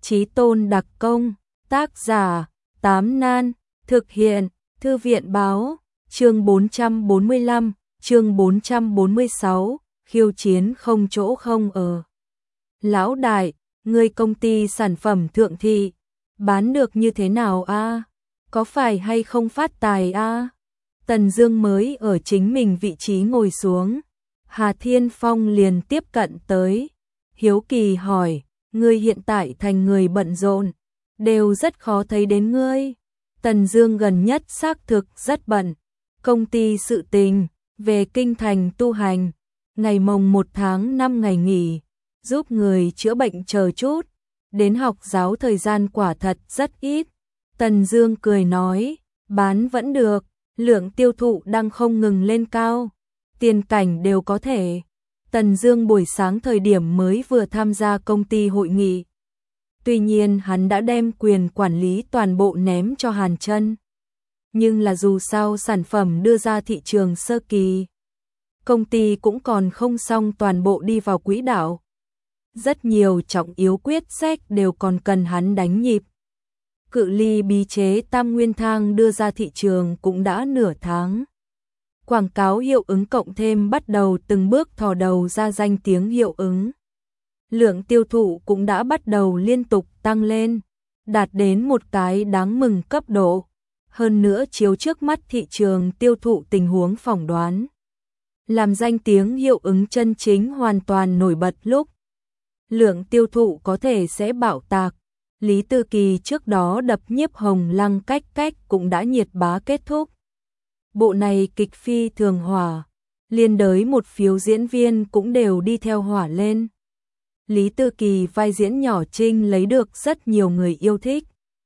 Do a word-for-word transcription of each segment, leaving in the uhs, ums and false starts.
Chí tôn đặc công, tác giả, Tám Nan, thực hiện, Thư viện báo, chương bốn trăm bốn mươi lăm, chương bốn trăm bốn mươi sáu, khiêu chiến không chỗ không ở. Lão đại, người công ty sản phẩm thượng thị, bán được như thế nào a? Có phải hay không phát tài a? Tần Dương mới ở chính mình vị trí ngồi xuống, Hà Thiên Phong liền tiếp cận tới, hiếu kỳ hỏi, ngươi hiện tại thành người bận rộn, đều rất khó thấy đến ngươi. Tần Dương gần nhất xác thực rất bận, công ty sự tình, về kinh thành tu hành, ngày mồng một tháng năm ngày nghỉ, giúp người chữa bệnh chờ chút, đến học giáo thời gian quả thật rất ít. Tần Dương cười nói, bán vẫn được, lượng tiêu thụ đang không ngừng lên cao, tiền cảnh đều có thể. Tần Dương buổi sáng thời điểm mới vừa tham gia công ty hội nghị. Tuy nhiên hắn đã đem quyền quản lý toàn bộ ném cho Hàn Chân. Nhưng là dù sao sản phẩm đưa ra thị trường sơ kỳ, công ty cũng còn không xong toàn bộ đi vào quỹ đạo. Rất nhiều trọng yếu quyết sách đều còn cần hắn đánh nhịp. Cự ly bí chế tam nguyên thang đưa ra thị trường cũng đã nửa tháng. Quảng cáo hiệu ứng cộng thêm bắt đầu từng bước thò đầu ra danh tiếng hiệu ứng. Lượng tiêu thụ cũng đã bắt đầu liên tục tăng lên, đạt đến một cái đáng mừng cấp độ. Hơn nữa chiếu trước mắt thị trường tiêu thụ tình huống phỏng đoán, làm danh tiếng hiệu ứng chân chính hoàn toàn nổi bật lúc. Lượng tiêu thụ có thể sẽ bạo tạc. Lý Tư Kỳ trước đó đập nhiếp Hồng Lăng cách cách cũng đã nhiệt bá kết thúc. Bộ này kịch phi thường hỏa, liên đới một phiếu diễn viên cũng đều đi theo hỏa lên. Lý Tư Kỳ vai diễn nhỏ Trinh lấy được rất nhiều người yêu thích.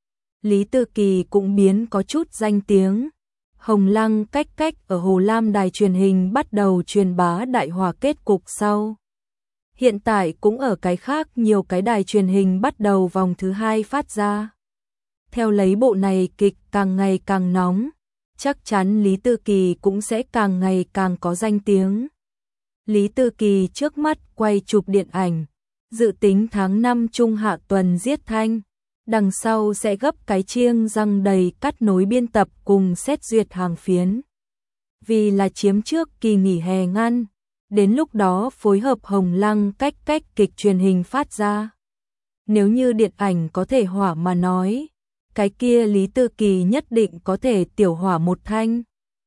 Lý Tư Kỳ cũng biến có chút danh tiếng. Hồng Lăng cách cách ở Hồ Lam đài truyền hình bắt đầu truyền bá đại hòa kết cục sau. Hiện tại cũng ở cái khác nhiều cái đài truyền hình bắt đầu vòng thứ hai phát ra. Theo lấy bộ này kịch càng ngày càng nóng, chắc chắn Lý Tư Kỳ cũng sẽ càng ngày càng có danh tiếng. Lý Tư Kỳ trước mắt quay chụp điện ảnh, dự tính tháng năm trung hạ tuần giết thanh, đằng sau sẽ gấp cái chiêng răng đầy cắt nối biên tập cùng xét duyệt hàng phiến. Vì là chiếm trước kỳ nghỉ hè ngăn, đến lúc đó phối hợp Hồng Lăng cách cách kịch truyền hình phát ra. Nếu như điện ảnh có thể hỏa mà nói, cái kia Lý Tư Kỳ nhất định có thể tiểu hỏa một thanh.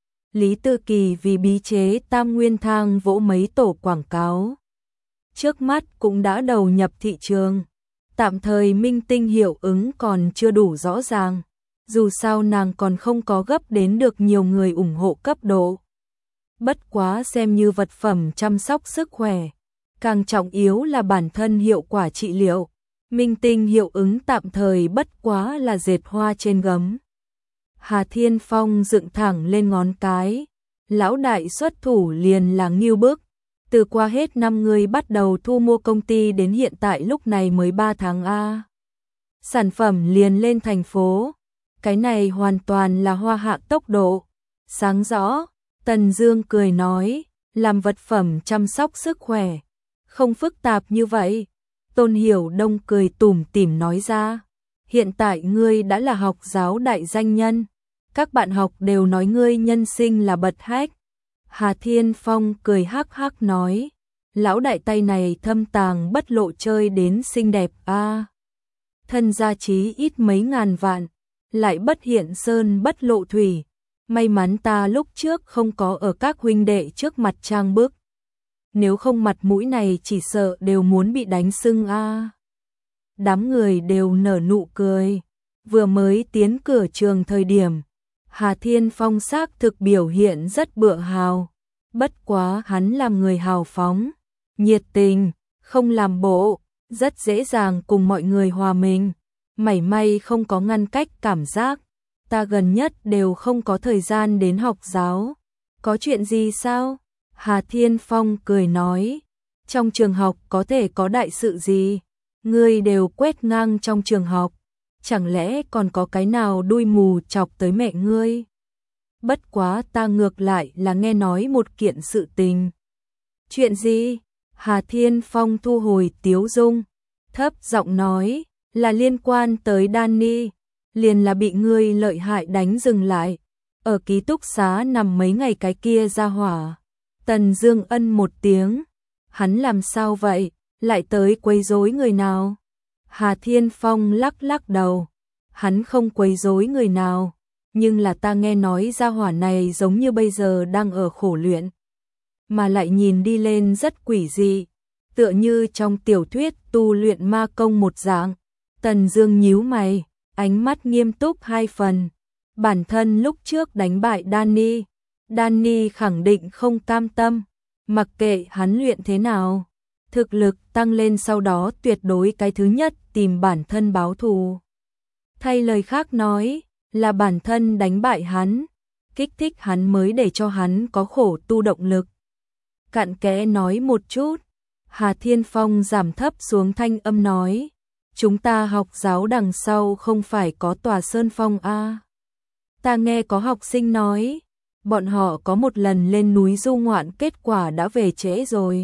Lý Tư Kỳ vì bí chế tam nguyên thang vỗ mấy tổ quảng cáo. Trước mắt cũng đã đầu nhập thị trường. Tạm thời minh tinh hiệu ứng còn chưa đủ rõ ràng. Dù sao nàng còn không có gấp đến được nhiều người ủng hộ cấp độ. Bất quá xem như vật phẩm chăm sóc sức khỏe. Càng trọng yếu là bản thân hiệu quả trị liệu. Minh tinh hiệu ứng tạm thời bất quá là dệt hoa trên gấm. Hà Thiên Phong dựng thẳng lên ngón cái. Lão đại xuất thủ liền là nghiêu bức. Từ qua hết năm người bắt đầu thu mua công ty đến hiện tại lúc này mới ba tháng A. Sản phẩm liền lên thành phố. Cái này hoàn toàn là hoa hạ tốc độ. Sáng rõ, Tần Dương cười nói, làm vật phẩm chăm sóc sức khỏe. Không phức tạp như vậy. Tôn Hiểu Đông cười tủm tỉm nói ra, hiện tại ngươi đã là học giáo đại danh nhân. Các bạn học đều nói ngươi nhân sinh là bật hách. Hà Thiên Phong cười hắc hắc nói, lão đại tay này thâm tàng bất lộ chơi đến xinh đẹp a. À, thân gia trí ít mấy ngàn vạn, lại bất hiện sơn bất lộ thủy. May mắn ta lúc trước không có ở các huynh đệ trước mặt trang bức. Nếu không mặt mũi này chỉ sợ đều muốn bị đánh sưng a. À. Đám người đều nở nụ cười. Vừa mới tiến cửa trường thời điểm, Hà Thiên Phong xác thực biểu hiện rất bựa hào. Bất quá hắn làm người hào phóng, nhiệt tình, không làm bộ, rất dễ dàng cùng mọi người hòa mình. Mảy may không có ngăn cách cảm giác. Ta gần nhất đều không có thời gian đến học giáo. Có chuyện gì sao? Hà Thiên Phong cười nói, trong trường học có thể có đại sự gì? Ngươi đều quét ngang trong trường học, chẳng lẽ còn có cái nào đuôi mù chọc tới mẹ ngươi? Bất quá ta ngược lại là nghe nói một kiện sự tình. Chuyện gì? Hà Thiên Phong thu hồi tiếu dung, thấp giọng nói, là liên quan tới Danny, liền là bị ngươi lợi hại đánh dừng lại. Ở ký túc xá nằm mấy ngày cái kia ra hỏa. Tần Dương ân một tiếng. Hắn làm sao vậy, lại tới quấy rối người nào? Hà Thiên Phong lắc lắc đầu. Hắn không quấy rối người nào, nhưng là ta nghe nói gia hỏa này giống như bây giờ đang ở khổ luyện, mà lại nhìn đi lên rất quỷ dị, tựa như trong tiểu thuyết tu luyện ma công một dạng. Tần Dương nhíu mày, ánh mắt nghiêm túc hai phần. Bản thân lúc trước đánh bại Danny, Danny khẳng định không cam tâm, mặc kệ hắn luyện thế nào, thực lực tăng lên sau đó tuyệt đối cái thứ nhất tìm bản thân báo thù. Thay lời khác nói, là bản thân đánh bại hắn, kích thích hắn mới để cho hắn có khổ tu động lực. Cặn kẽ nói một chút, Hà Thiên Phong giảm thấp xuống thanh âm nói, chúng ta học giáo đằng sau không phải có tòa Sơn Phong a? À? Ta nghe có học sinh nói, bọn họ có một lần lên núi du ngoạn kết quả đã về trễ rồi.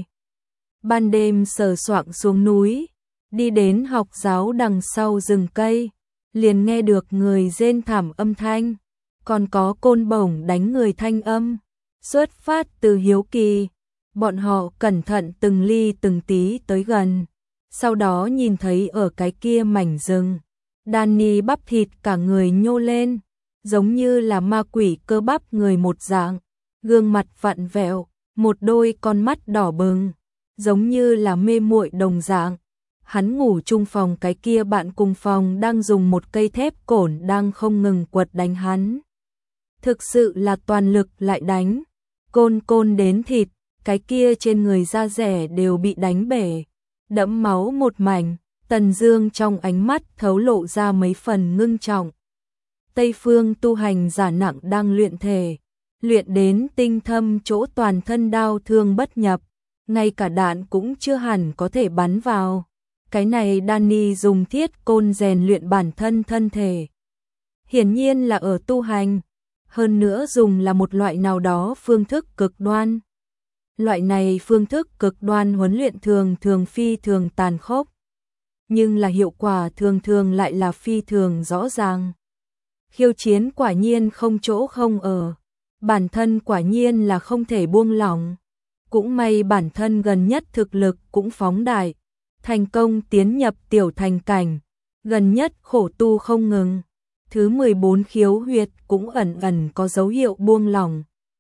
Ban đêm sờ soạng xuống núi, đi đến học giáo đằng sau rừng cây, liền nghe được người rên thảm âm thanh, còn có côn bổng đánh người thanh âm. Xuất phát từ hiếu kỳ, bọn họ cẩn thận từng ly từng tí tới gần, sau đó nhìn thấy ở cái kia mảnh rừng, Danny bắp thịt cả người nhô lên, giống như là ma quỷ cơ bắp người một dạng, gương mặt vặn vẹo, một đôi con mắt đỏ bừng, giống như là mê muội đồng dạng. Hắn ngủ chung phòng cái kia bạn cùng phòng đang dùng một cây thép cổn đang không ngừng quật đánh hắn. Thực sự là toàn lực lại đánh, côn côn đến thịt, cái kia trên người da rẻ đều bị đánh bể, đẫm máu một mảnh. Tần Dương trong ánh mắt thấu lộ ra mấy phần ngưng trọng. Tây phương tu hành giả nặng đang luyện thể, luyện đến tinh thâm chỗ toàn thân đao thương bất nhập, ngay cả đạn cũng chưa hẳn có thể bắn vào. Cái này Danny dùng thiết côn rèn luyện bản thân thân thể, hiển nhiên là ở tu hành, hơn nữa dùng là một loại nào đó phương thức cực đoan. Loại này phương thức cực đoan huấn luyện thường thường phi thường tàn khốc, nhưng là hiệu quả thường thường lại là phi thường rõ ràng. Khiêu chiến quả nhiên không chỗ không ở, bản thân quả nhiên là không thể buông lỏng. Cũng may bản thân gần nhất thực lực cũng phóng đại, thành công tiến nhập tiểu thành cảnh, gần nhất khổ tu không ngừng. Thứ mười bốn khiếu huyệt cũng ẩn ẩn có dấu hiệu buông lỏng.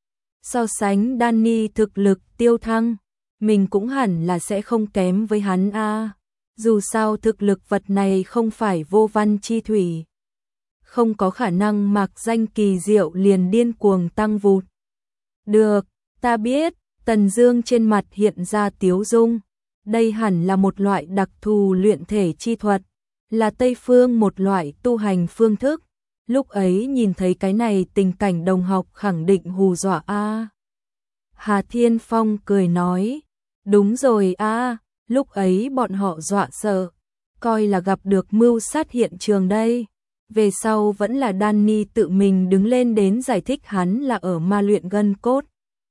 So sánh Danny thực lực tiêu thăng, mình cũng hẳn là sẽ không kém với hắn a. À. Dù sao thực lực vật này không phải vô văn chi thủy, không có khả năng mặc danh kỳ diệu liền điên cuồng tăng vụt. Được, ta biết. Tần Dương trên mặt hiện ra tiếu dung. Đây hẳn là một loại đặc thù luyện thể chi thuật, là Tây phương một loại tu hành phương thức. Lúc ấy nhìn thấy cái này tình cảnh đồng học khẳng định hù dọa a. À. Hà Thiên Phong cười nói, đúng rồi a, à, lúc ấy bọn họ dọa sợ, coi là gặp được mưu sát hiện trường đây. Về sau vẫn là Danny tự mình đứng lên đến giải thích hắn là ở ma luyện gân cốt.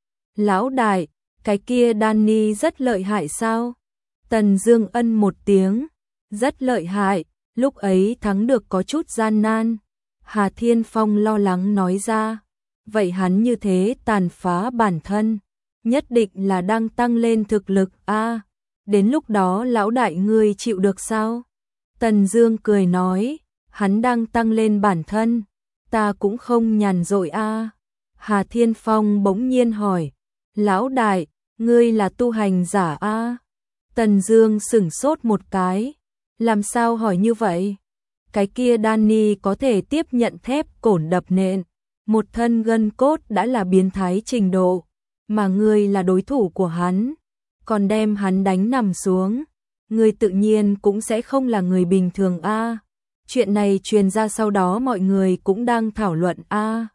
Lão đại, cái kia Danny rất lợi hại sao? Tần Dương ân một tiếng, rất lợi hại, lúc ấy thắng được có chút gian nan. Hà Thiên Phong lo lắng nói ra, vậy hắn như thế tàn phá bản thân, nhất định là đang tăng lên thực lực a. À, đến lúc đó lão đại ngươi chịu được sao? Tần Dương cười nói, hắn đang tăng lên bản thân, ta cũng không nhàn rỗi a. À. Hà Thiên Phong bỗng nhiên hỏi, lão đại, ngươi là tu hành giả a? À? Tần Dương sững sốt một cái, làm sao hỏi như vậy? Cái kia Danny có thể tiếp nhận thép cổn đập nện, một thân gân cốt đã là biến thái trình độ, mà ngươi là đối thủ của hắn, còn đem hắn đánh nằm xuống, ngươi tự nhiên cũng sẽ không là người bình thường a. À. Chuyện này truyền ra sau đó mọi người cũng đang thảo luận a. À.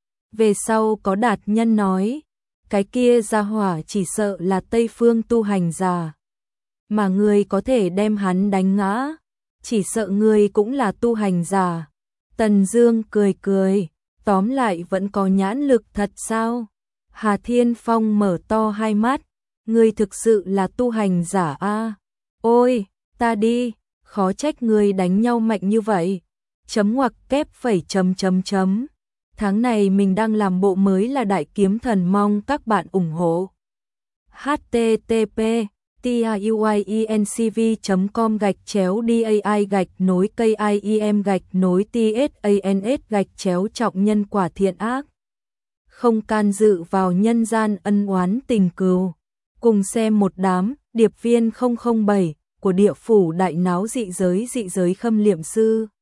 Về sau có đạt nhân nói, cái kia gia hỏa chỉ sợ là Tây phương tu hành giả, mà ngươi có thể đem hắn đánh ngã, chỉ sợ ngươi cũng là tu hành giả. Tần Dương cười cười, tóm lại vẫn có nhãn lực thật sao? Hà Thiên Phong mở to hai mắt, ngươi thực sự là tu hành giả a? À? Ôi, ta đi, khó trách người đánh nhau mạnh như vậy. Chấm ngoặc kép phẩy chấm chấm chấm. Tháng này mình đang làm bộ mới là Đại Kiếm Thần, mong các bạn ủng hộ. h t t p tiuyencv chấm com gạch chéo dai gạch nối kiem gạch nối tsans gạch chéo trọng nhân quả thiện ác. Không can dự vào nhân gian ân oán tình cừu. Cùng xem một đám điệp viên không không bảy của địa phủ đại náo dị giới dị giới Khâm Liệm Sư.